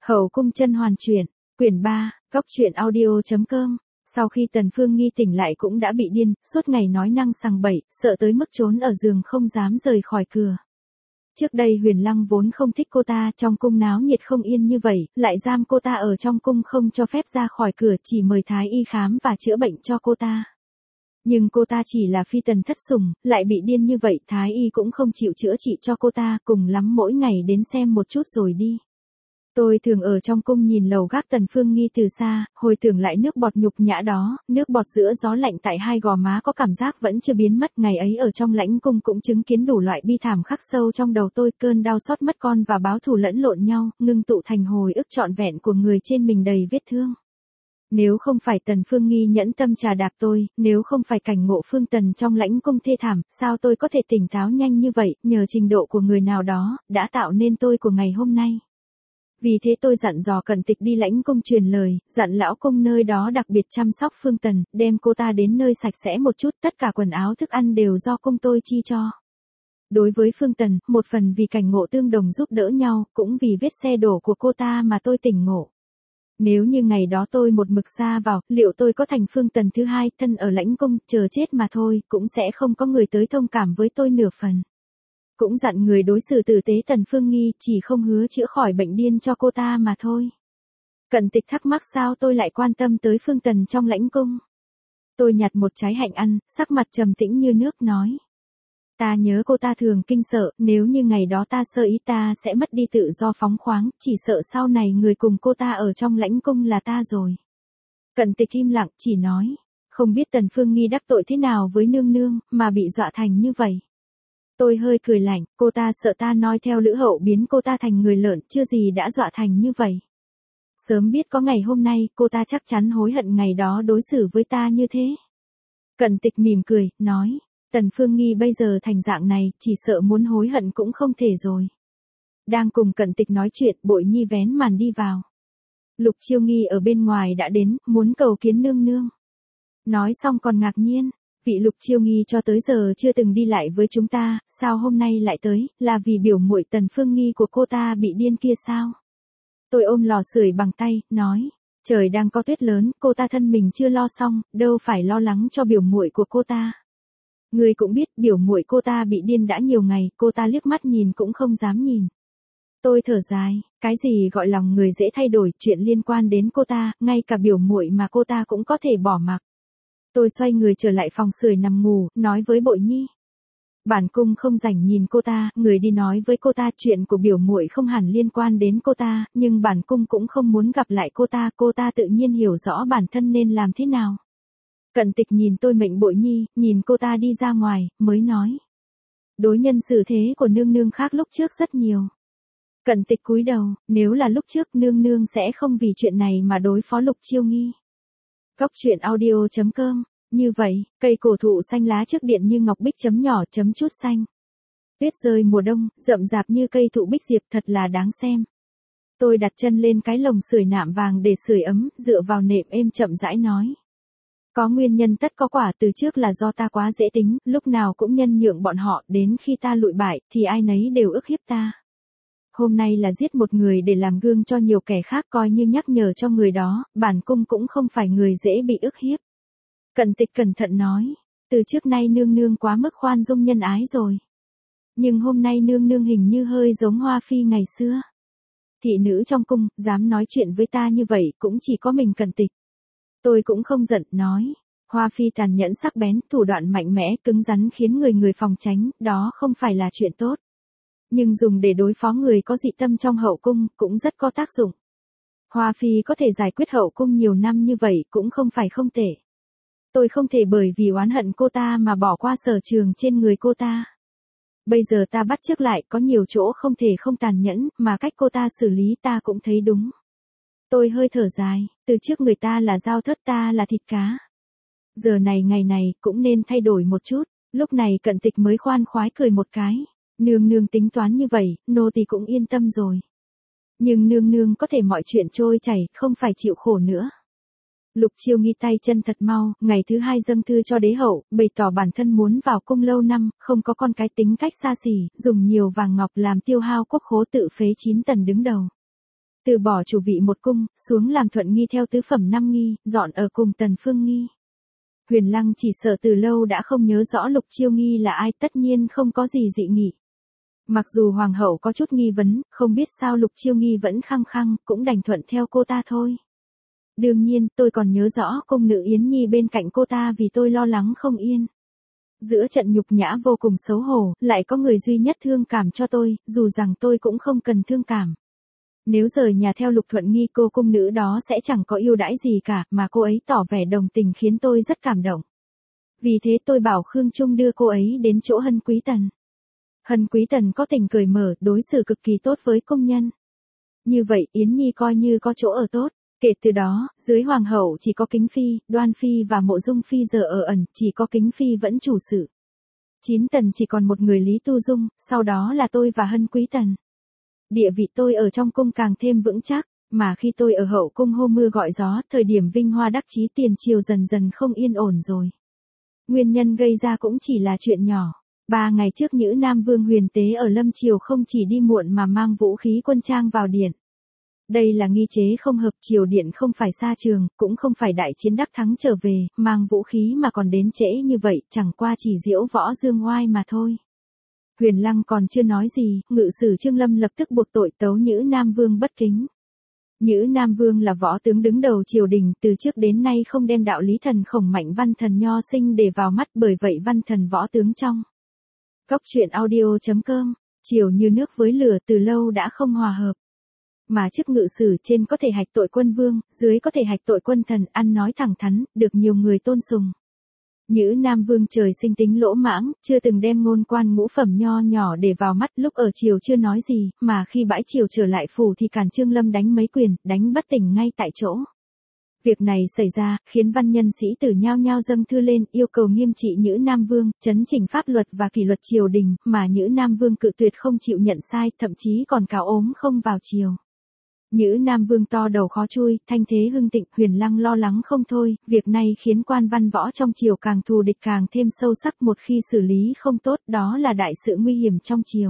Hậu cung甄hoàn truyện, quyển 3, góc truyện audio.com. Sau khi Tần Phương Nghi tỉnh lại cũng đã bị điên, suốt ngày nói năng sằng bậy, sợ tới mức trốn ở giường không dám rời khỏi cửa. Trước đây Huyền Lăng vốn không thích cô ta, trong cung náo nhiệt không yên như vậy, lại giam cô ta ở trong cung không cho phép ra khỏi cửa, chỉ mời thái y khám và chữa bệnh cho cô ta. Nhưng cô ta chỉ là phi tần thất sủng, lại bị điên như vậy, thái y cũng không chịu chữa trị cho cô ta, cùng lắm mỗi ngày đến xem một chút rồi đi. Tôi thường ở trong cung nhìn lầu gác Tần Phương Nghi từ xa, hồi tưởng lại nước bọt nhục nhã đó, nước bọt giữa gió lạnh tại hai gò má có cảm giác vẫn chưa biến mất. Ngày ấy ở trong lãnh cung cũng chứng kiến đủ loại bi thảm khắc sâu trong đầu tôi, cơn đau xót mất con và báo thù lẫn lộn nhau, ngưng tụ thành hồi ức trọn vẹn của người trên mình đầy vết thương. Nếu không phải Tần Phương Nghi nhẫn tâm trà đạp tôi, nếu không phải cảnh ngộ Phương Tần trong lãnh cung thê thảm, sao tôi có thể tỉnh táo nhanh như vậy, nhờ trình độ của người nào đó, đã tạo nên tôi của ngày hôm nay. Vì thế tôi dặn dò Cận Tịch đi lãnh cung truyền lời, dặn lão công nơi đó đặc biệt chăm sóc Phương Tần, đem cô ta đến nơi sạch sẽ một chút, tất cả quần áo thức ăn đều do cung tôi chi cho. Đối với Phương Tần, một phần vì cảnh ngộ tương đồng giúp đỡ nhau, cũng vì vết xe đổ của cô ta mà tôi tỉnh ngộ. Nếu như ngày đó tôi một mực xa vào, liệu tôi có thành Phương Tần thứ hai, thân ở lãnh cung, chờ chết mà thôi, cũng sẽ không có người tới thông cảm với tôi nửa phần. Cũng dặn người đối xử tử tế Tần Phương Nghi, chỉ không hứa chữa khỏi bệnh điên cho cô ta mà thôi. Cận Tịch thắc mắc sao tôi lại quan tâm tới Phương Tần trong lãnh cung. Tôi nhặt một trái hạnh ăn, sắc mặt trầm tĩnh như nước nói. Ta nhớ cô ta thường kinh sợ, nếu như ngày đó ta sơ ý ta sẽ mất đi tự do phóng khoáng, chỉ sợ sau này người cùng cô ta ở trong lãnh cung là ta rồi. Cận Tịch im lặng, chỉ nói, không biết Tần Phương Nghi đắc tội thế nào với nương nương, mà bị dọa thành như vậy. Tôi hơi cười lạnh, cô ta sợ ta nói theo Lữ Hậu biến cô ta thành người lợn, chưa gì đã dọa thành như vậy. Sớm biết có ngày hôm nay, cô ta chắc chắn hối hận ngày đó đối xử với ta như thế. Cận Tịch mỉm cười, nói, Tần Phương Nghi bây giờ thành dạng này, chỉ sợ muốn hối hận cũng không thể rồi. Đang cùng Cận Tịch nói chuyện, Bội Nhi vén màn đi vào. Lục Chiêu Nghi ở bên ngoài đã đến, muốn cầu kiến nương nương. Nói xong còn ngạc nhiên. Vị Lục Chiêu Nghi cho tới giờ chưa từng đi lại với chúng ta, sao hôm nay lại tới, là vì biểu muội Tần Phương Nghi của cô ta bị điên kia sao? Tôi ôm lò sưởi bằng tay, nói, trời đang có tuyết lớn, cô ta thân mình chưa lo xong, đâu phải lo lắng cho biểu muội của cô ta. Người cũng biết biểu muội cô ta bị điên đã nhiều ngày, cô ta liếc mắt nhìn cũng không dám nhìn. Tôi thở dài, cái gì gọi lòng người dễ thay đổi, chuyện liên quan đến cô ta, ngay cả biểu muội mà cô ta cũng có thể bỏ mặc. Tôi xoay người trở lại phòng sưởi nằm ngủ, nói với Bội Nhi. Bản cung không rảnh nhìn cô ta, người đi nói với cô ta chuyện của biểu muội không hẳn liên quan đến cô ta, nhưng bản cung cũng không muốn gặp lại cô ta tự nhiên hiểu rõ bản thân nên làm thế nào. Cận Tịch nhìn tôi mệnh Bội Nhi, nhìn cô ta đi ra ngoài, mới nói. Đối nhân xử thế của nương nương khác lúc trước rất nhiều. Cận Tịch cúi đầu, nếu là lúc trước nương nương sẽ không vì chuyện này mà đối phó Lục Chiêu Nghi. Góc truyện audio.com. Như vậy, cây cổ thụ xanh lá trước điện như ngọc bích chấm nhỏ chấm chút xanh. Tuyết rơi mùa đông, rậm rạp như cây thụ bích diệp, thật là đáng xem. Tôi đặt chân lên cái lồng sưởi nạm vàng để sưởi ấm, dựa vào nệm êm chậm rãi nói. Có nguyên nhân tất có quả, từ trước là do ta quá dễ tính, lúc nào cũng nhân nhượng bọn họ, đến khi ta lụi bại, thì ai nấy đều ức hiếp ta. Hôm nay là giết một người để làm gương cho nhiều kẻ khác, coi như nhắc nhở cho người đó, bản cung cũng không phải người dễ bị ức hiếp. Cận Tịch cẩn thận nói, từ trước nay nương nương quá mức khoan dung nhân ái rồi. Nhưng hôm nay nương nương hình như hơi giống Hoa Phi ngày xưa. Thị nữ trong cung, dám nói chuyện với ta như vậy, cũng chỉ có mình Cận Tịch. Tôi cũng không giận, nói, Hoa Phi tàn nhẫn sắc bén, thủ đoạn mạnh mẽ, cứng rắn khiến người phòng tránh, đó không phải là chuyện tốt. Nhưng dùng để đối phó người có dị tâm trong hậu cung, cũng rất có tác dụng. Hoa Phi có thể giải quyết hậu cung nhiều năm như vậy, cũng không phải không tệ. Tôi không thể bởi vì oán hận cô ta mà bỏ qua sở trường trên người cô ta. Bây giờ ta bắt chước lại, có nhiều chỗ không thể không tàn nhẫn, mà cách cô ta xử lý ta cũng thấy đúng. Tôi hơi thở dài, từ trước người ta là dao thớt, ta là thịt cá. Giờ này ngày này, cũng nên thay đổi một chút. Lúc này Cận Tịch mới khoan khoái cười một cái. Nương nương tính toán như vậy, nô tỳ cũng yên tâm rồi. Nhưng nương nương có thể mọi chuyện trôi chảy, không phải chịu khổ nữa. Lục Chiêu Nghi tay chân thật mau, ngày thứ hai dâng thư cho đế hậu, bày tỏ bản thân muốn vào cung lâu năm, không có con cái, tính cách xa xỉ, dùng nhiều vàng ngọc làm tiêu hao quốc khố, tự phế 9 tần đứng đầu. Từ bỏ chủ vị một cung, xuống làm thuận nghi theo tứ phẩm năm nghi, dọn ở cùng Tần Phương Nghi. Huyền Lăng chỉ sợ từ lâu đã không nhớ rõ Lục Chiêu Nghi là ai, tất nhiên không có gì dị nghị. Mặc dù hoàng hậu có chút nghi vấn, không biết sao Lục Chiêu Nghi vẫn khăng khăng, cũng đành thuận theo cô ta thôi. Đương nhiên, tôi còn nhớ rõ cung nữ Yến Nhi bên cạnh cô ta vì tôi lo lắng không yên. Giữa trận nhục nhã vô cùng xấu hổ, lại có người duy nhất thương cảm cho tôi, dù rằng tôi cũng không cần thương cảm. Nếu rời nhà theo Lục Thuận Nghi, cô cung nữ đó sẽ chẳng có ưu đãi gì cả, mà cô ấy tỏ vẻ đồng tình khiến tôi rất cảm động. Vì thế tôi bảo Khương Trung đưa cô ấy đến chỗ Hân Quý Tần. Hân Quý Tần có tình cởi mở, đối xử cực kỳ tốt với công nhân. Như vậy Yến Nhi coi như có chỗ ở tốt. Kể từ đó, dưới hoàng hậu chỉ có Kính Phi, Đoan Phi và Mộ Dung Phi giờ ở ẩn, chỉ có Kính Phi vẫn chủ sự. 9 tần chỉ còn một người Lý Tu Dung, sau đó là tôi và Hân Quý Tần. Địa vị tôi ở trong cung càng thêm vững chắc, mà khi tôi ở hậu cung hô mưa gọi gió, thời điểm vinh hoa đắc chí tiền triều dần dần không yên ổn rồi. Nguyên nhân gây ra cũng chỉ là chuyện nhỏ. 3 ngày trước Nhữ Nam Vương Huyền Tế ở Lâm Triều không chỉ đi muộn mà mang vũ khí quân trang vào điện. Đây là nghi chế không hợp, triều điện không phải xa trường, cũng không phải đại chiến đắc thắng trở về, mang vũ khí mà còn đến trễ như vậy, chẳng qua chỉ diễu võ dương oai mà thôi. Huyền Lăng còn chưa nói gì, ngự sử Trương Lâm lập tức buộc tội tấu Nhữ Nam Vương bất kính. Nhữ Nam Vương là võ tướng đứng đầu triều đình, từ trước đến nay không đem đạo lý thần khổng mạnh văn thần nho sinh để vào mắt, bởi vậy văn thần võ tướng trong Cốc truyện audio.com, triều như nước với lửa, từ lâu đã không hòa hợp. Mà chức ngự sử trên có thể hạch tội quân vương, dưới có thể hạch tội quân thần, ăn nói thẳng thắn, được nhiều người tôn sùng. Nhữ Nam Vương trời sinh tính lỗ mãng, chưa từng đem ngôn quan ngũ phẩm nho nhỏ để vào mắt, lúc ở triều chưa nói gì, mà khi bãi triều trở lại phủ thì cản Trương Lâm đánh mấy quyền, đánh bất tỉnh ngay tại chỗ. Việc này xảy ra, khiến văn nhân sĩ tử nhao nhao dâng thư lên, yêu cầu nghiêm trị Nhữ Nam Vương, chấn chỉnh pháp luật và kỷ luật triều đình, mà Nhữ Nam Vương cự tuyệt không chịu nhận sai, thậm chí còn cáo ốm không vào triều. Nhữ Nam Vương to đầu khó chui, thanh thế hưng thịnh, Huyền Lăng lo lắng không thôi, việc này khiến quan văn võ trong triều càng thù địch càng thêm sâu sắc, một khi xử lý không tốt đó là đại sự nguy hiểm trong triều.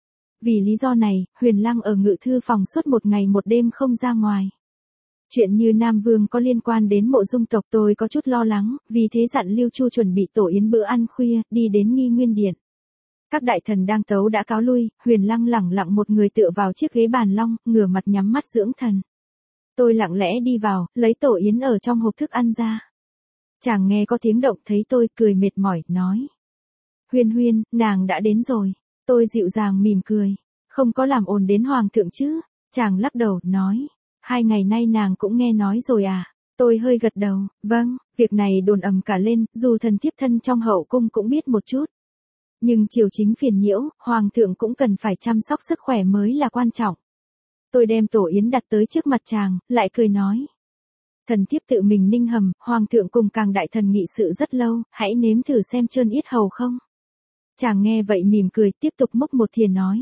Vì lý do này, Huyền Lăng ở ngự thư phòng suốt một ngày một đêm không ra ngoài. Chuyện như Nam Vương có liên quan đến Mộ Dung tộc tôi có chút lo lắng, vì thế dặn Lưu Chu chuẩn bị tổ yến bữa ăn khuya, đi đến Nghi Nguyên Điện. Các đại thần đang tấu đã cáo lui, Huyền Lăng lẳng lặng một người tựa vào chiếc ghế bàn long, ngửa mặt nhắm mắt dưỡng thần. Tôi lặng lẽ đi vào, lấy tổ yến ở trong hộp thức ăn ra. Chàng nghe có tiếng động thấy tôi, cười mệt mỏi, nói. Huyên Huyên, nàng đã đến rồi. Tôi dịu dàng mỉm cười. Không có làm ồn đến hoàng thượng chứ? Chàng lắc đầu, nói. 2 ngày nay nàng cũng nghe nói rồi à? Tôi hơi gật đầu, vâng, việc này đồn ầm cả lên, dù thần thiếp thân trong hậu cung cũng biết một chút. Nhưng triều chính phiền nhiễu, hoàng thượng cũng cần phải chăm sóc sức khỏe mới là quan trọng. Tôi đem tổ yến đặt tới trước mặt chàng, lại cười nói. Thần thiếp tự mình ninh hầm, hoàng thượng cùng càng đại thần nghị sự rất lâu, hãy nếm thử xem trơn yết hầu không. Chàng nghe vậy mỉm cười, tiếp tục múc một thìa nói.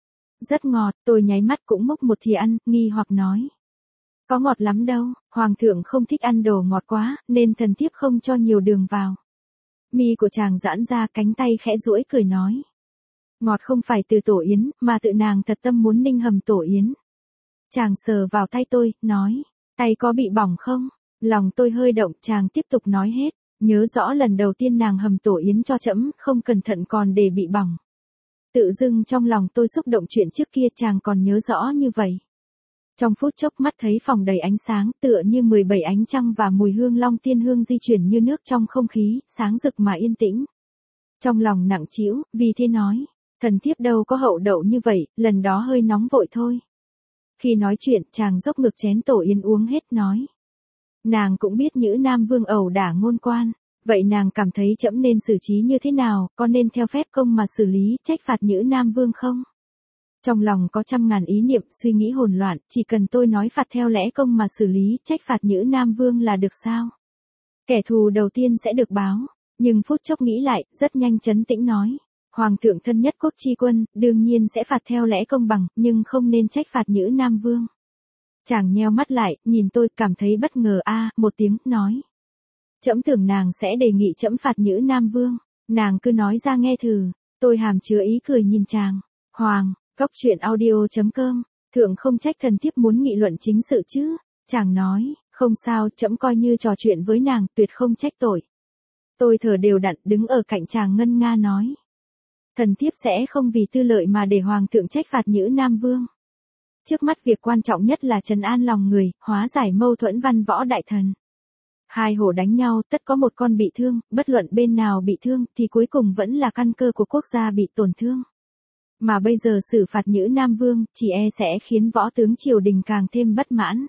Rất ngọt, tôi nháy mắt cũng múc một thìa ăn, nghi hoặc nói. Có ngọt lắm đâu, hoàng thượng không thích ăn đồ ngọt quá, nên thần thiếp không cho nhiều đường vào. Mi của chàng giãn ra, cánh tay khẽ duỗi cười nói. Ngọt không phải từ tổ yến, mà tự nàng thật tâm muốn ninh hầm tổ yến. Chàng sờ vào tay tôi, nói. Tay có bị bỏng không? Lòng tôi hơi động, chàng tiếp tục nói hết. Nhớ rõ lần đầu tiên nàng hầm tổ yến cho trẫm, không cẩn thận còn để bị bỏng. Tự dưng trong lòng tôi xúc động, chuyện trước kia chàng còn nhớ rõ như vậy. Trong phút chốc mắt thấy phòng đầy ánh sáng, tựa như 17 ánh trăng, và mùi hương long tiên hương di chuyển như nước trong không khí, sáng rực mà yên tĩnh. Trong lòng nặng trĩu, vì thế nói, thần thiếp đâu có hậu đậu như vậy, lần đó hơi nóng vội thôi. Khi nói chuyện, chàng dốc ngực chén tổ yến uống hết, nói. Nàng cũng biết Nhữ Nam Vương ẩu đả ngôn quan, vậy nàng cảm thấy trẫm nên xử trí như thế nào, có nên theo phép công mà xử lý, trách phạt Nhữ Nam Vương không? Trong lòng có trăm ngàn ý niệm, suy nghĩ hỗn loạn, chỉ cần tôi nói phạt theo lẽ công mà xử lý, trách phạt Nhữ Nam Vương là được sao? Kẻ thù đầu tiên sẽ được báo, nhưng phút chốc nghĩ lại, rất nhanh trấn tĩnh nói. Hoàng thượng thân nhất quốc chi quân, đương nhiên sẽ phạt theo lẽ công bằng, nhưng không nên trách phạt Nhữ Nam Vương. Chàng nheo mắt lại, nhìn tôi, cảm thấy bất ngờ, một tiếng, nói. Trẫm tưởng nàng sẽ đề nghị trẫm phạt Nhữ Nam Vương, nàng cứ nói ra nghe thử. Tôi hàm chứa ý cười nhìn chàng. Hoàng, Cốc truyện audio.com Thượng không trách thần thiếp muốn nghị luận chính sự chứ. Chàng nói, không sao, trẫm coi như trò chuyện với nàng, tuyệt không trách tội. Tôi thở đều đặn đứng ở cạnh chàng ngân nga nói. Thần thiếp sẽ không vì tư lợi mà để hoàng thượng trách phạt Nhữ Nam Vương. Trước mắt việc quan trọng nhất là trấn an lòng người, hóa giải mâu thuẫn văn võ đại thần. Hai hổ đánh nhau, tất có một con bị thương, bất luận bên nào bị thương thì cuối cùng vẫn là căn cơ của quốc gia bị tổn thương. Mà bây giờ xử phạt Nhữ Nam Vương, chỉ e sẽ khiến võ tướng triều đình càng thêm bất mãn.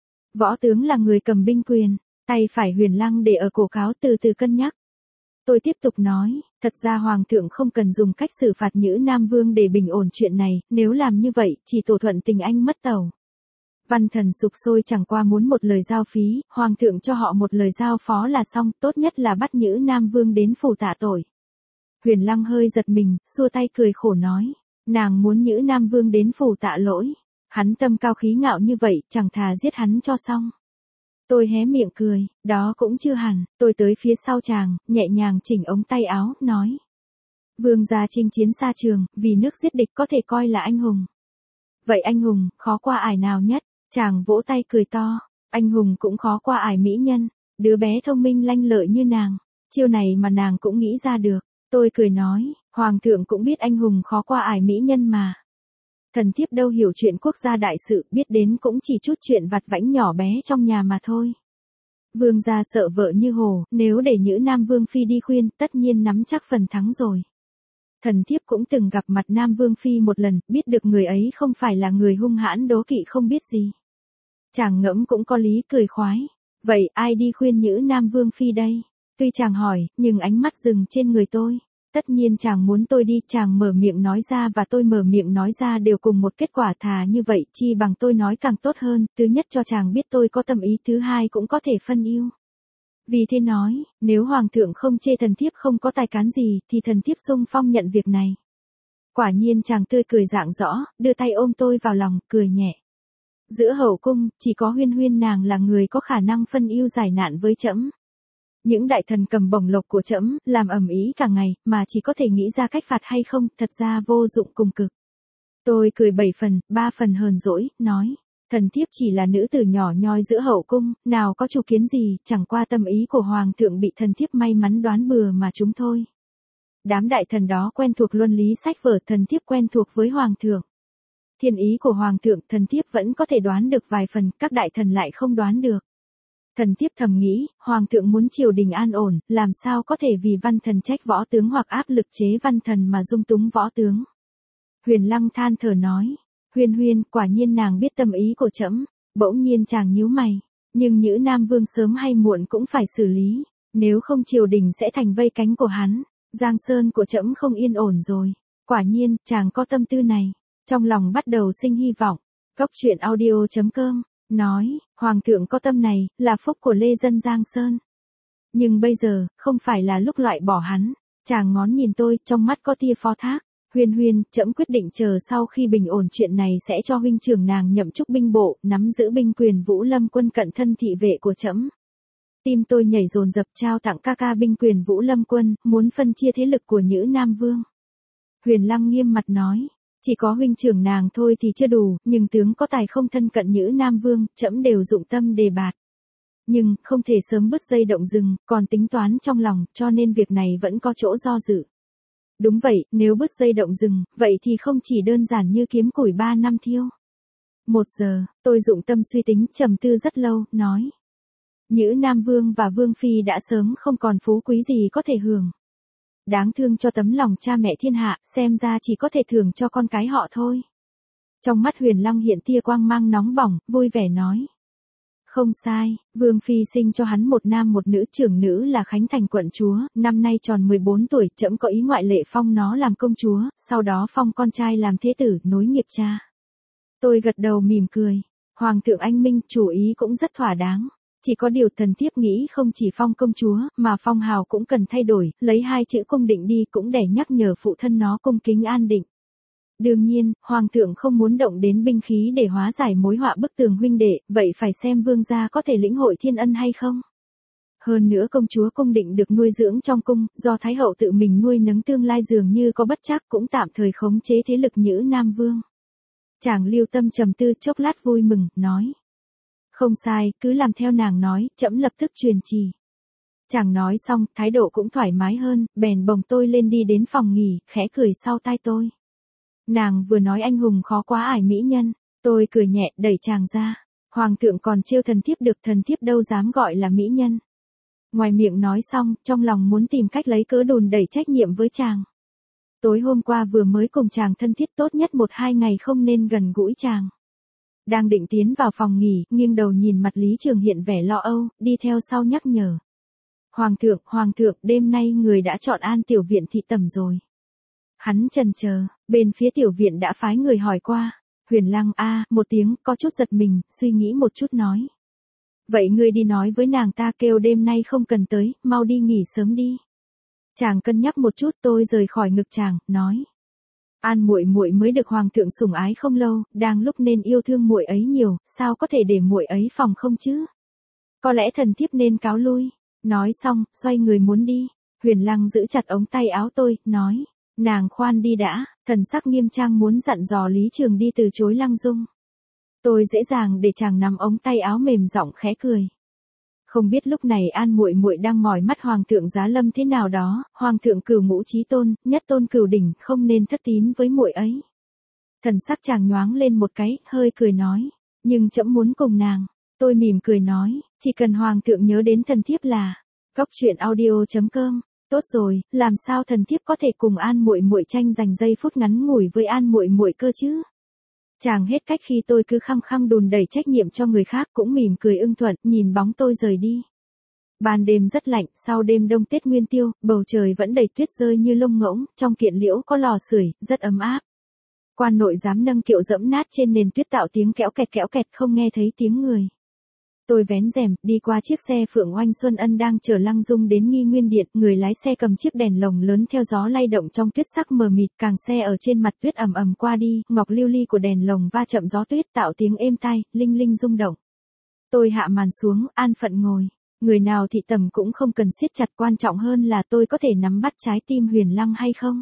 Võ tướng là người cầm binh quyền, tay phải Huyền Lăng để ở cổ cáo từ từ cân nhắc. Tôi tiếp tục nói, thật ra Hoàng thượng không cần dùng cách xử phạt Nhữ Nam Vương để bình ổn chuyện này, nếu làm như vậy, chỉ tổ thuận tình anh mất tàu. Văn thần sục sôi chẳng qua muốn một lời giao phí, Hoàng thượng cho họ một lời giao phó là xong, tốt nhất là bắt Nhữ Nam Vương đến phủ tạ tội. Huyền Lăng hơi giật mình, xua tay cười khổ nói, nàng muốn Nhữ Nam Vương đến phủ tạ lỗi. Hắn tâm cao khí ngạo như vậy, chẳng thà giết hắn cho xong. Tôi hé miệng cười, đó cũng chưa hẳn, tôi tới phía sau chàng, nhẹ nhàng chỉnh ống tay áo, nói. Vương gia chinh chiến xa trường, vì nước giết địch có thể coi là anh hùng. Vậy anh hùng, khó qua ải nào nhất? Chàng vỗ tay cười to, anh hùng cũng khó qua ải mỹ nhân, đứa bé thông minh lanh lợi như nàng, chiêu này mà nàng cũng nghĩ ra được. Tôi cười nói, Hoàng thượng cũng biết anh hùng khó qua ải mỹ nhân mà. Thần thiếp đâu hiểu chuyện quốc gia đại sự, biết đến cũng chỉ chút chuyện vặt vãnh nhỏ bé trong nhà mà thôi. Vương gia sợ vợ như hồ, nếu để Nhữ Nam Vương Phi đi khuyên, tất nhiên nắm chắc phần thắng rồi. Thần thiếp cũng từng gặp mặt Nam Vương Phi một lần, biết được người ấy không phải là người hung hãn đố kỵ không biết gì. Chàng ngẫm cũng có lý, cười khoái. Vậy ai đi khuyên Nhữ Nam Vương Phi đây? Tuy chàng hỏi, nhưng ánh mắt dừng trên người tôi. Tất nhiên chàng muốn tôi đi, chàng mở miệng nói ra và tôi mở miệng nói ra đều cùng một kết quả, thà như vậy chi bằng tôi nói càng tốt hơn, thứ nhất cho chàng biết tôi có tâm ý, thứ hai cũng có thể phân ưu. Vì thế nói, nếu Hoàng thượng không chê thần thiếp không có tài cán gì thì thần thiếp xung phong nhận việc này. Quả nhiên chàng tươi cười rạng rõ, đưa tay ôm tôi vào lòng, cười nhẹ. Giữa hậu cung, chỉ có Huyên Huyên nàng là người có khả năng phân ưu giải nạn với trẫm. Những đại thần cầm bổng lộc của trẫm, làm ầm ĩ cả ngày, mà chỉ có thể nghĩ ra cách phạt hay không, thật ra vô dụng cùng cực. Tôi cười 7 phần, 3 phần hờn dỗi, nói, thần thiếp chỉ là nữ tử nhỏ nhoi giữa hậu cung, nào có chủ kiến gì, chẳng qua tâm ý của Hoàng thượng bị thần thiếp may mắn đoán bừa mà chúng thôi. Đám đại thần đó quen thuộc luân lý sách vở, thần thiếp quen thuộc với Hoàng thượng. Thiên ý của Hoàng thượng, thần thiếp vẫn có thể đoán được vài phần, các đại thần lại không đoán được. Thần thiếp thầm nghĩ, Hoàng thượng muốn triều đình an ổn, làm sao có thể vì văn thần trách võ tướng hoặc áp lực chế văn thần mà dung túng võ tướng. Huyền Lăng than thở nói, Huyên Huyên, quả nhiên nàng biết tâm ý của trẫm. Bỗng nhiên chàng nhíu mày, nhưng Nhữ Nam Vương sớm hay muộn cũng phải xử lý, nếu không triều đình sẽ thành vây cánh của hắn, Giang Sơn của trẫm không yên ổn rồi. Quả nhiên, chàng có tâm tư này, trong lòng bắt đầu sinh hy vọng. Góc truyện audio.com nói, Hoàng thượng có tâm này, là phúc của lê dân Giang Sơn. Nhưng bây giờ, không phải là lúc loại bỏ hắn. Chàng ngón nhìn tôi, trong mắt có tia phó thác. Huyên Huyên, trẫm quyết định chờ sau khi bình ổn chuyện này sẽ cho huynh trưởng nàng nhậm chức binh bộ, nắm giữ binh quyền Vũ Lâm quân cận thân thị vệ của trẫm. Tim tôi nhảy dồn dập, trao tặng ca ca binh quyền Vũ Lâm quân, muốn phân chia thế lực của Nhữ Nam Vương. Huyền Lăng nghiêm mặt nói, chỉ có huynh trưởng nàng thôi thì chưa đủ, nhưng tướng có tài không thân cận Nhữ Nam Vương, trẫm đều dụng tâm đề bạt. Nhưng, không thể sớm bứt dây động rừng, còn tính toán trong lòng, cho nên việc này vẫn có chỗ do dự. Đúng vậy, nếu bứt dây động rừng, vậy thì không chỉ đơn giản như kiếm củi 3 năm thiêu. 1 giờ, tôi dụng tâm suy tính, trầm tư rất lâu, nói. Nhữ Nam Vương và Vương Phi đã sớm không còn phú quý gì có thể hưởng. Đáng thương cho tấm lòng cha mẹ thiên hạ, xem ra chỉ có thể thưởng cho con cái họ thôi. Trong mắt Huyền Lăng hiện tia quang mang nóng bỏng, vui vẻ nói. Không sai, Vương Phi sinh cho hắn một nam một nữ, trưởng nữ là Khánh Thành quận chúa, năm nay tròn 14 tuổi, trẫm có ý ngoại lệ phong nó làm công chúa, sau đó phong con trai làm thế tử, nối nghiệp cha. Tôi gật đầu mỉm cười. Hoàng thượng anh minh, chủ ý cũng rất thỏa đáng. Chỉ có điều thần thiếp nghĩ không chỉ phong công chúa, mà phong hào cũng cần thay đổi, lấy 2 chữ cung định đi cũng để nhắc nhở phụ thân nó cung kính an định. Đương nhiên, Hoàng thượng không muốn động đến binh khí để hóa giải mối họa bức tường huynh đệ, vậy phải xem vương gia có thể lĩnh hội thiên ân hay không. Hơn nữa công chúa cung định được nuôi dưỡng trong cung, do Thái hậu tự mình nuôi nấng tương lai dường như có bất trắc cũng tạm thời khống chế thế lực Nhữ Nam Vương. Chàng Lưu Tâm trầm tư chốc lát vui mừng, nói. Không sai, cứ làm theo nàng nói, trẫm lập tức truyền chỉ. Chàng nói xong, thái độ cũng thoải mái hơn, bèn bồng tôi lên đi đến phòng nghỉ, khẽ cười sau tai tôi. Nàng vừa nói anh hùng khó quá ải mỹ nhân, tôi cười nhẹ đẩy chàng ra. Hoàng thượng còn trêu thần thiếp được, thần thiếp đâu dám gọi là mỹ nhân. Ngoài miệng nói xong, trong lòng muốn tìm cách lấy cớ đùn đẩy trách nhiệm với chàng. Tối hôm qua vừa mới cùng chàng thân thiết, tốt nhất 1-2 ngày không nên gần gũi chàng. Đang định tiến vào phòng nghỉ, nghiêng đầu nhìn mặt Lý Trường hiện vẻ lo âu, đi theo sau nhắc nhở. Hoàng thượng, đêm nay người đã chọn An tiểu viện thị tẩm rồi. Hắn chần chờ, bên phía tiểu viện đã phái người hỏi qua. Huyền Lăng một tiếng, có chút giật mình, suy nghĩ một chút nói. Vậy ngươi đi nói với nàng ta kêu đêm nay không cần tới, mau đi nghỉ sớm đi. Chàng cân nhắc một chút, tôi rời khỏi ngực chàng, nói. An muội muội mới được hoàng thượng sủng ái không lâu, đang lúc nên yêu thương muội ấy nhiều, sao có thể để muội ấy phòng không chứ? Có lẽ thần thiếp nên cáo lui. Nói xong, xoay người muốn đi. Huyền Lăng giữ chặt ống tay áo tôi, nói. Nàng khoan đi đã, thần sắc nghiêm trang muốn dặn dò Lý Trường đi từ chối Lăng Dung. Tôi dễ dàng để chàng nắm ống tay áo mềm giọng khẽ cười. Không biết lúc này An muội muội đang mỏi mắt hoàng thượng giá lâm thế nào đó, hoàng thượng cửu ngũ chí tôn, nhất tôn cửu đỉnh, không nên thất tín với muội ấy. Thần sắc chàng nhoáng lên một cái, hơi cười nói, nhưng trẫm muốn cùng nàng. Tôi mỉm cười nói, chỉ cần hoàng thượng nhớ đến thần thiếp là. Goctruyện.audio.com. Tốt rồi, làm sao thần thiếp có thể cùng An muội muội tranh giành giây phút ngắn ngủi với An muội muội cơ chứ? Chàng hết cách khi tôi cứ khăng khăng đùn đẩy trách nhiệm cho người khác, cũng mỉm cười ưng thuận, nhìn bóng tôi rời đi. Ban đêm rất lạnh, sau đêm đông Tết Nguyên Tiêu, bầu trời vẫn đầy tuyết rơi như lông ngỗng, trong kiện liễu có lò sưởi, rất ấm áp. Quan nội giám nâng kiệu dẫm nát trên nền tuyết tạo tiếng kéo kẹt không nghe thấy tiếng người. Tôi vén rèm, đi qua chiếc xe Phượng Oanh Xuân Ân đang chở Lăng Dung đến Nghi Nguyên Điện, người lái xe cầm chiếc đèn lồng lớn theo gió lay động trong tuyết sắc mờ mịt, càng xe ở trên mặt tuyết ầm ầm qua đi, ngọc lưu ly của đèn lồng va chậm gió tuyết tạo tiếng êm tai, linh linh rung động. Tôi hạ màn xuống, an phận ngồi. Người nào thị tầm cũng không cần siết chặt, quan trọng hơn là tôi có thể nắm bắt trái tim Huyền Lăng hay không.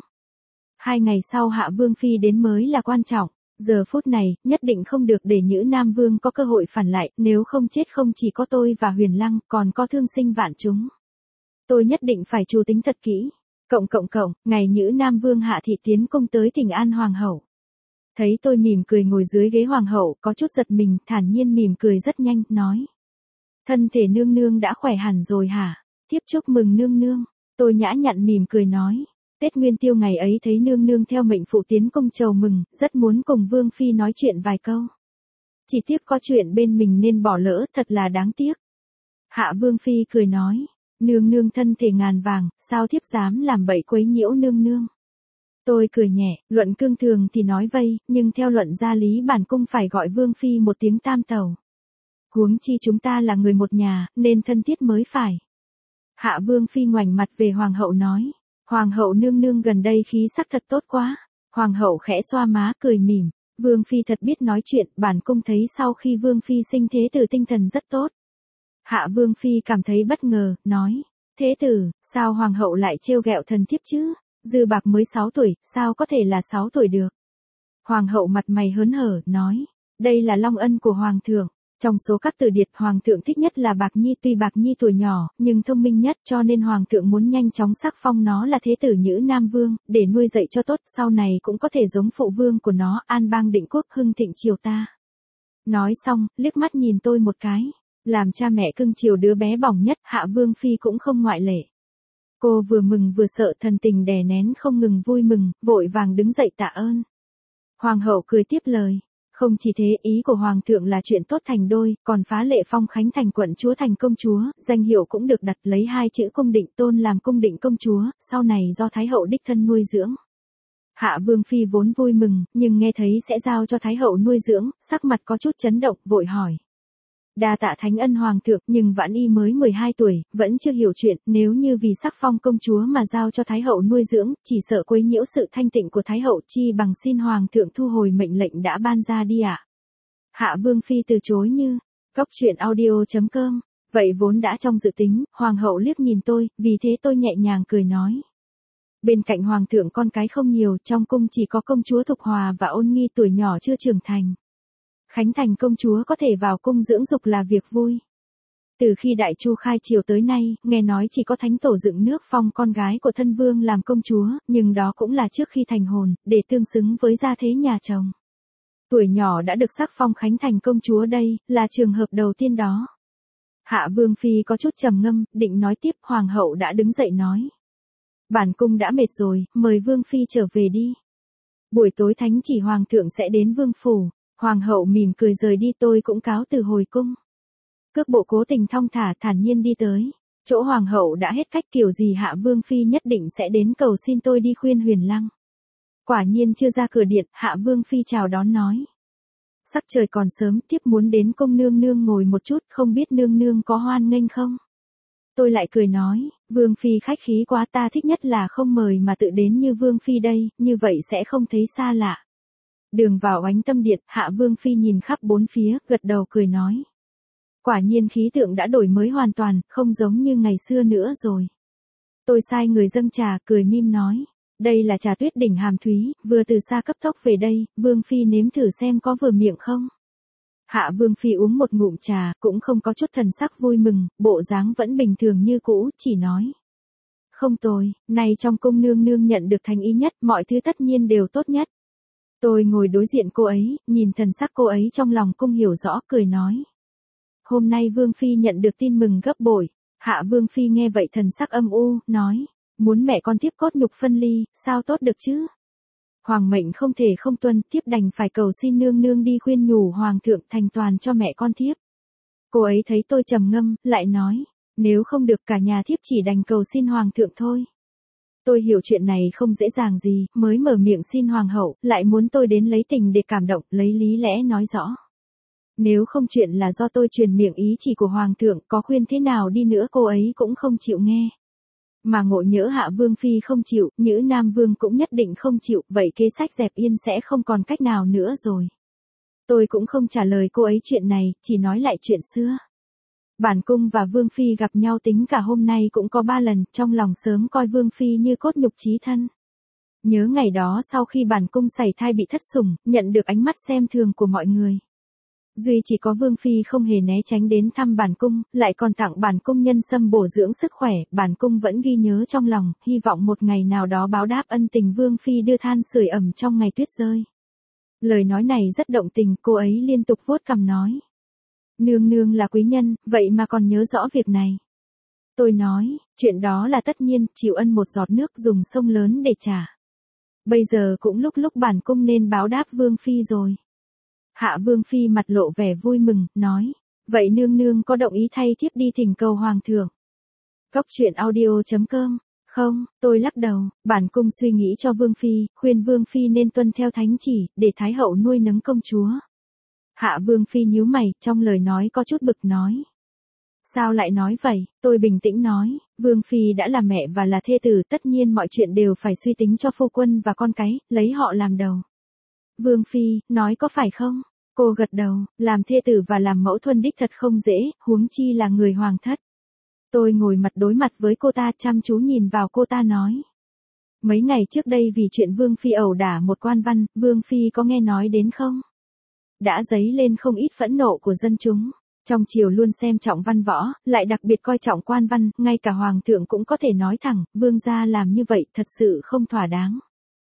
2 ngày sau Hạ Vương Phi đến mới là quan trọng. Giờ phút này, nhất định không được để Nhữ Nam Vương có cơ hội phản lại, nếu không chết không chỉ có tôi và Huyền Lăng, còn có thương sinh vạn chúng. Tôi nhất định phải chu tính thật kỹ. Ngày Nhữ Nam Vương hạ thị tiến cung tới thỉnh an hoàng hậu. Thấy tôi mỉm cười ngồi dưới ghế hoàng hậu, có chút giật mình, thản nhiên mỉm cười rất nhanh, nói. Thân thể nương nương đã khỏe hẳn rồi hả? Thiếp chúc mừng nương nương. Tôi nhã nhặn mỉm cười nói. Tết Nguyên Tiêu ngày ấy thấy nương nương theo mệnh phụ tiến cung chầu mừng, rất muốn cùng Vương Phi nói chuyện vài câu. Chỉ tiếc có chuyện bên mình nên bỏ lỡ, thật là đáng tiếc. Hạ Vương Phi cười nói, nương nương thân thể ngàn vàng, sao thiếp dám làm bậy quấy nhiễu nương nương. Tôi cười nhẹ, luận cương thường thì nói vây, nhưng theo luận gia lý bản cung phải gọi Vương Phi một tiếng tam tẩu. Huống chi chúng ta là người một nhà, nên thân thiết mới phải. Hạ Vương Phi ngoảnh mặt về hoàng hậu nói. Hoàng hậu nương nương gần đây khí sắc thật tốt quá. Hoàng hậu khẽ xoa má cười mỉm. Vương Phi thật biết nói chuyện, bản cung thấy sau khi Vương Phi sinh thế tử tinh thần rất tốt. Hạ Vương Phi cảm thấy bất ngờ, nói. Thế tử, sao hoàng hậu lại trêu ghẹo thần thiếp chứ? Dư Bạc mới 6 tuổi, sao có thể là 6 tuổi được? Hoàng hậu mặt mày hớn hở, nói. Đây là long ân của hoàng thượng. Trong số các tử điệt hoàng thượng thích nhất là Bạc Nhi, tuy Bạc Nhi tuổi nhỏ, nhưng thông minh nhất, cho nên hoàng thượng muốn nhanh chóng sắc phong nó là thế tử Nhữ Nam Vương, để nuôi dạy cho tốt, sau này cũng có thể giống phụ vương của nó, an bang định quốc hưng thịnh triều ta. Nói xong, liếc mắt nhìn tôi một cái, làm cha mẹ cưng chiều đứa bé bỏng nhất, Hạ Vương Phi cũng không ngoại lệ. Cô vừa mừng vừa sợ, thần tình đè nén không ngừng vui mừng, vội vàng đứng dậy tạ ơn. Hoàng hậu cười tiếp lời. Không chỉ thế, ý của hoàng thượng là chuyện tốt thành đôi, còn phá lệ phong khánh thành quận chúa thành công chúa, danh hiệu cũng được đặt lấy 2 chữ cung định tôn làm cung định công chúa, sau này do thái hậu đích thân nuôi dưỡng. Hạ Vương Phi vốn vui mừng, nhưng nghe thấy sẽ giao cho thái hậu nuôi dưỡng, sắc mặt có chút chấn động, vội hỏi. Đa tạ thánh ân hoàng thượng, nhưng Vãn Y mới 12 tuổi, vẫn chưa hiểu chuyện, nếu như vì sắc phong công chúa mà giao cho thái hậu nuôi dưỡng, chỉ sợ quấy nhiễu sự thanh tịnh của thái hậu, chi bằng xin hoàng thượng thu hồi mệnh lệnh đã ban ra đi ạ. Hạ Vương Phi từ chối như, Goctruyện.audio.com. Vậy vốn đã trong dự tính, hoàng hậu liếc nhìn tôi, vì thế tôi nhẹ nhàng cười nói. Bên cạnh hoàng thượng con cái không nhiều, trong cung chỉ có công chúa Thục Hòa và Ôn Nghi tuổi nhỏ chưa trưởng thành. Khánh Thành công chúa có thể vào cung dưỡng dục là việc vui. Từ khi Đại Chu khai triều tới nay, nghe nói chỉ có thánh tổ dựng nước phong con gái của thân vương làm công chúa, nhưng đó cũng là trước khi thành hồn, để tương xứng với gia thế nhà chồng. Tuổi nhỏ đã được sắc phong Khánh Thành công chúa đây, là trường hợp đầu tiên đó. Hạ Vương Phi có chút trầm ngâm, định nói tiếp, Hoàng hậu đã đứng dậy nói. Bản cung đã mệt rồi, mời Vương Phi trở về đi. Buổi tối thánh chỉ Hoàng thượng sẽ đến Vương Phủ, Hoàng hậu mỉm cười rời đi, tôi cũng cáo từ hồi cung. Cước bộ cố tình thong thả thản nhiên đi tới. Chỗ Hoàng hậu đã hết cách, kiểu gì Hạ Vương Phi nhất định sẽ đến cầu xin tôi đi khuyên Huyền Lăng. Quả nhiên chưa ra cửa điện, Hạ Vương Phi chào đón nói. Sắc trời còn sớm, tiếp muốn đến cung nương nương ngồi một chút, không biết nương nương có hoan nghênh không? Tôi lại cười nói, Vương Phi khách khí quá, ta thích nhất là không mời mà tự đến như Vương Phi đây, như vậy sẽ không thấy xa lạ. Đường vào Oánh Tâm Điện, Hạ Vương Phi nhìn khắp bốn phía, gật đầu cười nói. Quả nhiên khí tượng đã đổi mới hoàn toàn, không giống như ngày xưa nữa rồi. Tôi sai người dâng trà, cười mỉm nói. Đây là trà tuyết đỉnh hàm thúy, vừa từ xa cấp tốc về đây, Vương Phi nếm thử xem có vừa miệng không. Hạ Vương Phi uống một ngụm trà, cũng không có chút thần sắc vui mừng, bộ dáng vẫn bình thường như cũ, chỉ nói. Không tồi, nay trong cung nương nương nhận được thành ý nhất, mọi thứ tất nhiên đều tốt nhất. Tôi ngồi đối diện cô ấy, nhìn thần sắc cô ấy trong lòng cung hiểu rõ, cười nói. Hôm nay Vương Phi nhận được tin mừng gấp bội. Hạ Vương Phi nghe vậy thần sắc âm u, nói. Muốn mẹ con tiếp cốt nhục phân ly, sao tốt được chứ? Hoàng mệnh không thể không tuân, tiếp đành phải cầu xin nương nương đi khuyên nhủ Hoàng thượng thành toàn cho mẹ con thiếp. Cô ấy thấy tôi trầm ngâm, lại nói. Nếu không được cả nhà thiếp chỉ đành cầu xin Hoàng thượng thôi. Tôi hiểu chuyện này không dễ dàng gì, mới mở miệng xin Hoàng hậu, lại muốn tôi đến lấy tình để cảm động, lấy lý lẽ nói rõ. Nếu không chuyện là do tôi truyền miệng ý chỉ của Hoàng thượng, có khuyên thế nào đi nữa cô ấy cũng không chịu nghe. Mà ngộ nhỡ Hạ Vương Phi không chịu, Nhữ Nam Vương cũng nhất định không chịu, vậy kế sách dẹp yên sẽ không còn cách nào nữa rồi. Tôi cũng không trả lời cô ấy chuyện này, chỉ nói lại chuyện xưa. Bản cung và Vương Phi gặp nhau tính cả hôm nay cũng có 3 lần, trong lòng sớm coi Vương Phi như cốt nhục chí thân. Nhớ ngày đó sau khi bản cung sảy thai bị thất sủng, nhận được ánh mắt xem thường của mọi người. Duy chỉ có Vương Phi không hề né tránh đến thăm bản cung, lại còn tặng bản cung nhân sâm bổ dưỡng sức khỏe, bản cung vẫn ghi nhớ trong lòng, hy vọng một ngày nào đó báo đáp ân tình Vương Phi đưa than sưởi ẩm trong ngày tuyết rơi. Lời nói này rất động tình, cô ấy liên tục vuốt cằm nói. Nương nương là quý nhân, vậy mà còn nhớ rõ việc này. Tôi nói, chuyện đó là tất nhiên, chịu ân một giọt nước dùng sông lớn để trả. Bây giờ cũng lúc bản cung nên báo đáp Vương Phi rồi. Hạ Vương Phi mặt lộ vẻ vui mừng, nói, vậy nương nương có đồng ý thay thiếp đi thỉnh cầu Hoàng thượng? Cóc truyện audio.com. Không, tôi lắc đầu, bản cung suy nghĩ cho Vương Phi, khuyên Vương Phi nên tuân theo thánh chỉ, để Thái hậu nuôi nấng công chúa. Hạ Vương Phi nhíu mày, trong lời nói có chút bực nói. Sao lại nói vậy? Tôi bình tĩnh nói, Vương Phi đã là mẹ và là thê tử, tất nhiên mọi chuyện đều phải suy tính cho phu quân và con cái, lấy họ làm đầu. Vương Phi, nói có phải không? Cô gật đầu, làm thê tử và làm mẫu thuần đích thật không dễ, huống chi là người hoàng thất. Tôi ngồi mặt đối mặt với cô ta, chăm chú nhìn vào cô ta nói. Mấy ngày trước đây vì chuyện Vương Phi ẩu đả một quan văn, Vương Phi có nghe nói đến không? Đã dấy lên không ít phẫn nộ của dân chúng. Trong triều luôn xem trọng văn võ, lại đặc biệt coi trọng quan văn, ngay cả Hoàng thượng cũng có thể nói thẳng, Vương gia làm như vậy thật sự không thỏa đáng.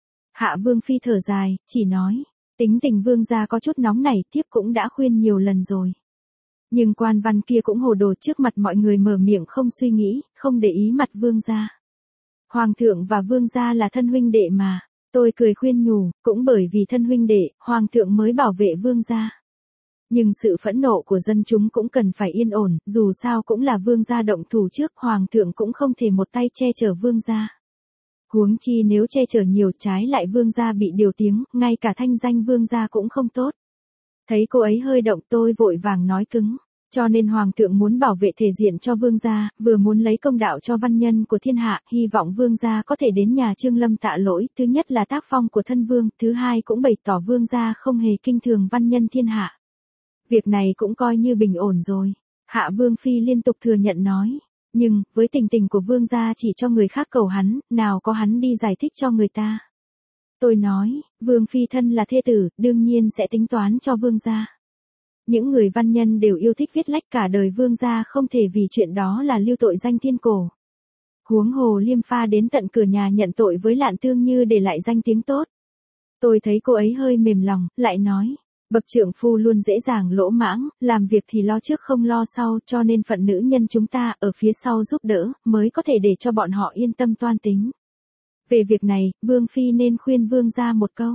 Hạ Vương Phi thở dài, chỉ nói, tính tình Vương gia có chút nóng nảy, thiếp cũng đã khuyên nhiều lần rồi. Nhưng quan văn kia cũng hồ đồ, trước mặt mọi người mở miệng không suy nghĩ, không để ý mặt Vương gia. Hoàng thượng và Vương gia là thân huynh đệ mà. Tôi cười khuyên nhủ, cũng bởi vì thân huynh đệ, Hoàng thượng mới bảo vệ Vương gia. Nhưng sự phẫn nộ của dân chúng cũng cần phải yên ổn, dù sao cũng là Vương gia động thủ trước, Hoàng thượng cũng không thể một tay che chở Vương gia. Huống chi nếu che chở nhiều, trái lại Vương gia bị điều tiếng, ngay cả thanh danh Vương gia cũng không tốt. Thấy cô ấy hơi động, tôi vội vàng nói cứng. Cho nên Hoàng thượng muốn bảo vệ thể diện cho Vương gia, vừa muốn lấy công đạo cho văn nhân của thiên hạ, hy vọng Vương gia có thể đến nhà Trương Lâm tạ lỗi, thứ nhất là tác phong của thân Vương, thứ hai cũng bày tỏ Vương gia không hề kinh thường văn nhân thiên hạ. Việc này cũng coi như bình ổn rồi. Hạ Vương Phi liên tục thừa nhận nói. Nhưng, với tình tình của vương gia chỉ cho người khác cầu hắn, nào có hắn đi giải thích cho người ta. Tôi nói, vương phi thân là thê tử, đương nhiên sẽ tính toán cho vương gia. Những người văn nhân đều yêu thích viết lách cả đời vương gia không thể vì chuyện đó là lưu tội danh thiên cổ. Huống hồ Liêm Pha đến tận cửa nhà nhận tội với Lạn Tương Như để lại danh tiếng tốt. Tôi thấy cô ấy hơi mềm lòng, lại nói, bậc trượng phu luôn dễ dàng lỗ mãng, làm việc thì lo trước không lo sau, cho nên phận nữ nhân chúng ta ở phía sau giúp đỡ, mới có thể để cho bọn họ yên tâm toan tính. Về việc này, Vương Phi nên khuyên Vương gia một câu.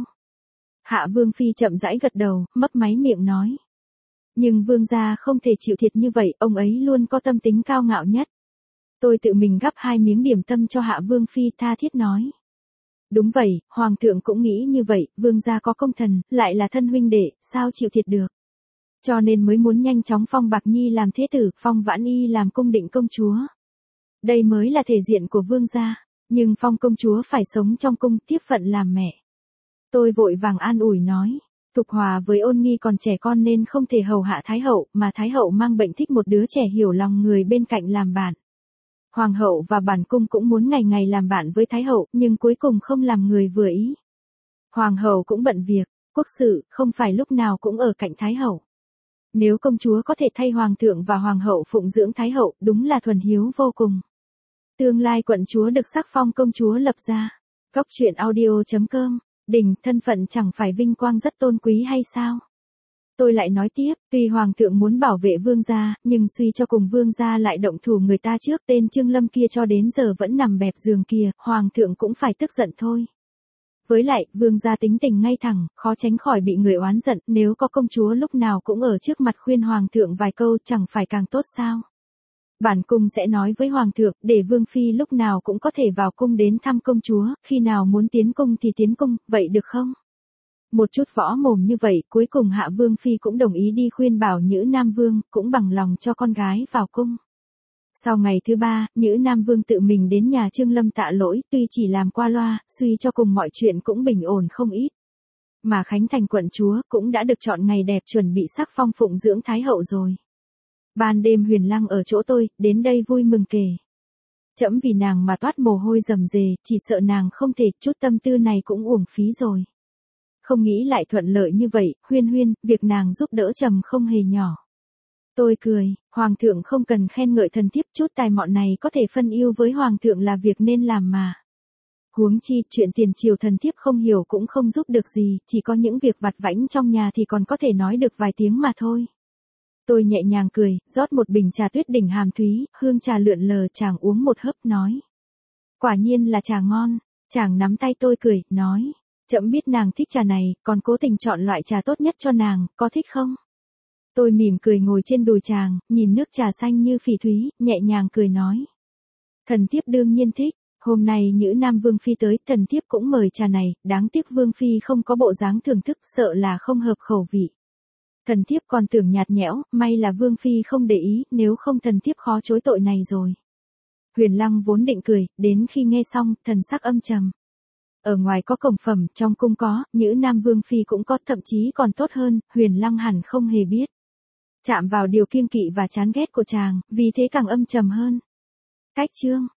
Hạ Vương Phi chậm rãi gật đầu, mấp máy miệng nói. Nhưng Vương gia không thể chịu thiệt như vậy, ông ấy luôn có tâm tính cao ngạo nhất. Tôi tự mình gắp 2 miếng điểm tâm cho Hạ Vương Phi tha thiết nói. Đúng vậy, Hoàng thượng cũng nghĩ như vậy, Vương gia có công thần, lại là thân huynh đệ, sao chịu thiệt được. Cho nên mới muốn nhanh chóng phong Bạc Nhi làm thế tử, phong Vãn Y làm cung định công chúa. Đây mới là thể diện của Vương gia, nhưng phong công chúa phải sống trong cung tiếp phận làm mẹ. Tôi vội vàng an ủi nói. Thục Hòa với Ôn Nghi còn trẻ con nên không thể hầu hạ Thái hậu, mà Thái hậu mang bệnh thích một đứa trẻ hiểu lòng người bên cạnh làm bạn. Hoàng hậu và bản cung cũng muốn ngày ngày làm bạn với Thái hậu, nhưng cuối cùng không làm người vừa ý. Hoàng hậu cũng bận việc, quốc sự, không phải lúc nào cũng ở cạnh Thái hậu. Nếu công chúa có thể thay Hoàng thượng và Hoàng hậu phụng dưỡng Thái hậu, đúng là thuần hiếu vô cùng. Tương lai quận chúa được sắc phong công chúa lập ra. Góc truyện audio.com, đỉnh, thân phận chẳng phải vinh quang rất tôn quý hay sao? Tôi lại nói tiếp, tuy Hoàng thượng muốn bảo vệ Vương gia, nhưng suy cho cùng Vương gia lại động thủ người ta trước, tên Trương Lâm kia cho đến giờ vẫn nằm bẹp giường kia, Hoàng thượng cũng phải tức giận thôi. Với lại, Vương gia tính tình ngay thẳng, khó tránh khỏi bị người oán giận, nếu có công chúa lúc nào cũng ở trước mặt khuyên Hoàng thượng vài câu chẳng phải càng tốt sao? Bản cung sẽ nói với Hoàng thượng, để Vương Phi lúc nào cũng có thể vào cung đến thăm công chúa, khi nào muốn tiến cung thì tiến cung, vậy được không? Một chút võ mồm như vậy, cuối cùng Hạ Vương Phi cũng đồng ý đi khuyên bảo Nhữ Nam Vương, cũng bằng lòng cho con gái vào cung. Sau ngày thứ 3, Nhữ Nam Vương tự mình đến nhà Trương Lâm tạ lỗi, tuy chỉ làm qua loa, suy cho cùng mọi chuyện cũng bình ổn không ít. Mà Khánh Thành quận chúa cũng đã được chọn ngày đẹp chuẩn bị sắc phong phụng dưỡng Thái hậu rồi. Ban đêm Huyền Lăng ở chỗ tôi, đến đây vui mừng kể. Trẫm vì nàng mà toát mồ hôi rầm rề, chỉ sợ nàng không thể, chút tâm tư này cũng uổng phí rồi. Không nghĩ lại thuận lợi như vậy, Huyên Huyên, việc nàng giúp đỡ trầm không hề nhỏ. Tôi cười, Hoàng thượng không cần khen ngợi thần thiếp, chút tài mọn này có thể phân ưu với Hoàng thượng là việc nên làm mà. Huống chi, chuyện tiền triều thần thiếp không hiểu cũng không giúp được gì, chỉ có những việc vặt vãnh trong nhà thì còn có thể nói được vài tiếng mà thôi. Tôi nhẹ nhàng cười, rót một bình trà tuyết đỉnh hàm thúy, hương trà lượn lờ, chàng uống một hớp nói. Quả nhiên là trà ngon, chàng nắm tay tôi cười, nói. Trẫm biết nàng thích trà này, còn cố tình chọn loại trà tốt nhất cho nàng, có thích không? Tôi mỉm cười ngồi trên đùi chàng, nhìn nước trà xanh như phỉ thúy, nhẹ nhàng cười nói. Thần thiếp đương nhiên thích, hôm nay Nhữ Nam Vương Phi tới, thần thiếp cũng mời trà này, đáng tiếc Vương Phi không có bộ dáng thưởng thức, sợ là không hợp khẩu vị. Thần thiếp còn tưởng nhạt nhẽo, may là Vương Phi không để ý, nếu không thần thiếp khó chối tội này rồi. Huyền Lăng vốn định cười, đến khi nghe xong, thần sắc âm trầm. Ở ngoài có cổng phẩm, trong cung có, Nhữ Nam Vương Phi cũng có, thậm chí còn tốt hơn, Huyền Lăng hẳn không hề biết. Chạm vào điều kiêng kỵ và chán ghét của chàng, vì thế càng âm trầm hơn. Cách chương.